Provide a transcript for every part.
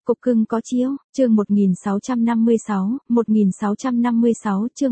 Cục cưng có chiếu, chương 1656, chương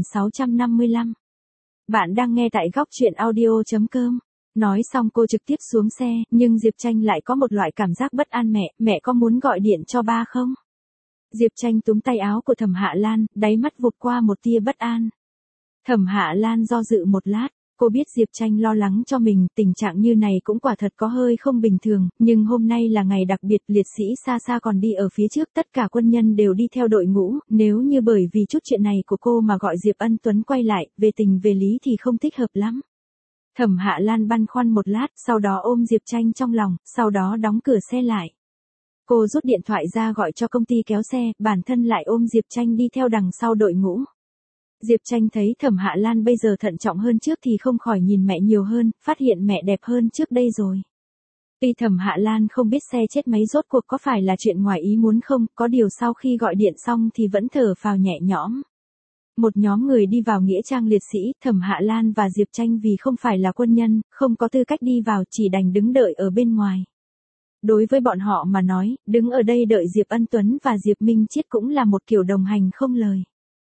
1655. Bạn đang nghe tại góc truyện audio.com. Nói xong cô trực tiếp xuống xe, nhưng Diệp Tranh lại có một loại cảm giác bất an. Mẹ có muốn gọi điện cho ba không? Diệp Tranh túm tay áo của Thẩm Hạ Lan, đáy mắt vụt qua một tia bất an. Thẩm Hạ Lan do dự một lát. Cô biết Diệp Tranh lo lắng cho mình, tình trạng như này cũng quả thật có hơi không bình thường, nhưng hôm nay là ngày đặc biệt, liệt sĩ xa xa còn đi ở phía trước, tất cả quân nhân đều đi theo đội ngũ, nếu như bởi vì chút chuyện này của cô mà gọi Diệp Ân Tuấn quay lại, về tình về lý thì không thích hợp lắm. Thẩm Hạ Lan băn khoăn một lát, sau đó ôm Diệp Tranh trong lòng, sau đó đóng cửa xe lại. Cô rút điện thoại ra gọi cho công ty kéo xe, bản thân lại ôm Diệp Tranh đi theo đằng sau đội ngũ. Diệp Tranh thấy Thẩm Hạ Lan bây giờ thận trọng hơn trước thì không khỏi nhìn mẹ nhiều hơn, phát hiện mẹ đẹp hơn trước đây rồi. Tuy Thẩm Hạ Lan không biết xe chết máy rốt cuộc có phải là chuyện ngoài ý muốn không, có điều sau khi gọi điện xong thì vẫn thở phào nhẹ nhõm. Một nhóm người đi vào nghĩa trang liệt sĩ, Thẩm Hạ Lan và Diệp Tranh vì không phải là quân nhân, không có tư cách đi vào, chỉ đành đứng đợi ở bên ngoài. Đối với bọn họ mà nói, đứng ở đây đợi Diệp Ân Tuấn và Diệp Minh Chiết cũng là một kiểu đồng hành không lời.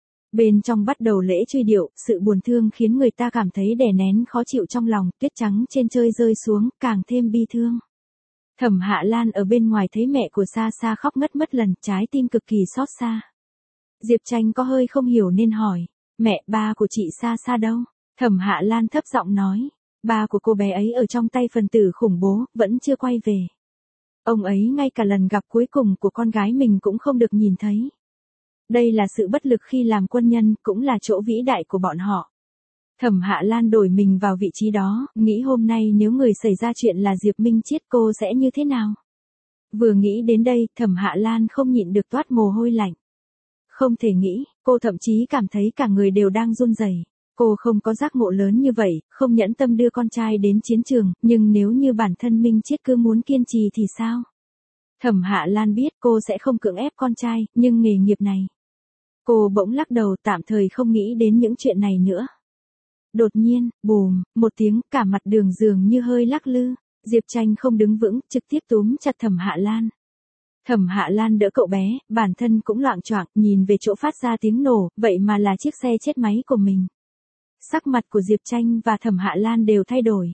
Bên trong bắt đầu lễ truy điệu, sự buồn thương khiến người ta cảm thấy đè nén khó chịu trong lòng, tuyết trắng trên trời rơi xuống, càng thêm bi thương. Thẩm Hạ Lan ở bên ngoài thấy mẹ của Sa Sa khóc ngất mất lần, trái tim cực kỳ xót xa. Diệp Tranh có hơi không hiểu nên hỏi, mẹ, ba của chị Sa Sa đâu? Thẩm Hạ Lan thấp giọng nói, ba của cô bé ấy ở trong tay phần tử khủng bố, vẫn chưa quay về. Ông ấy ngay cả lần gặp cuối cùng của con gái mình cũng không được nhìn thấy. Đây là sự bất lực khi làm quân nhân, cũng là chỗ vĩ đại của bọn họ. Thẩm Hạ Lan đổi mình vào vị trí đó, nghĩ hôm nay nếu người xảy ra chuyện là Diệp Minh Chiết cô sẽ như thế nào? Vừa nghĩ đến đây, Thẩm Hạ Lan không nhịn được toát mồ hôi lạnh. Không thể nghĩ, cô thậm chí cảm thấy cả người đều đang run rẩy. Cô không có giác ngộ lớn như vậy, không nhẫn tâm đưa con trai đến chiến trường, nhưng nếu như bản thân Minh Chiết cứ muốn kiên trì thì sao? Thẩm Hạ Lan biết cô sẽ không cưỡng ép con trai, nhưng nghề nghiệp này. Cô bỗng lắc đầu, tạm thời không nghĩ đến những chuyện này nữa. Đột nhiên, bùm, một tiếng, cả mặt đường dường như hơi lắc lư. Diệp Tranh không đứng vững, trực tiếp túm chặt Thẩm Hạ Lan. Thẩm Hạ Lan đỡ cậu bé, bản thân cũng loạng choạng, nhìn về chỗ phát ra tiếng nổ, vậy mà là chiếc xe chết máy của mình. Sắc mặt của Diệp Tranh và Thẩm Hạ Lan đều thay đổi.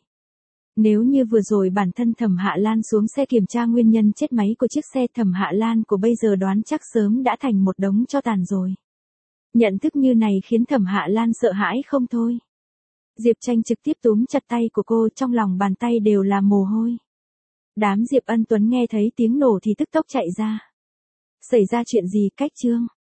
Nếu như vừa rồi bản thân Thẩm Hạ Lan xuống xe kiểm tra nguyên nhân chết máy của chiếc xe, Thẩm Hạ Lan của bây giờ đoán chắc sớm đã thành một đống tro tàn rồi. Nhận thức như này khiến Thẩm Hạ Lan sợ hãi không thôi. Diệp Tranh trực tiếp túm chặt tay của cô, trong lòng bàn tay đều là mồ hôi. Đám Diệp Ân Tuấn nghe thấy tiếng nổ thì tức tốc chạy ra. Xảy ra chuyện gì, Cách Trương?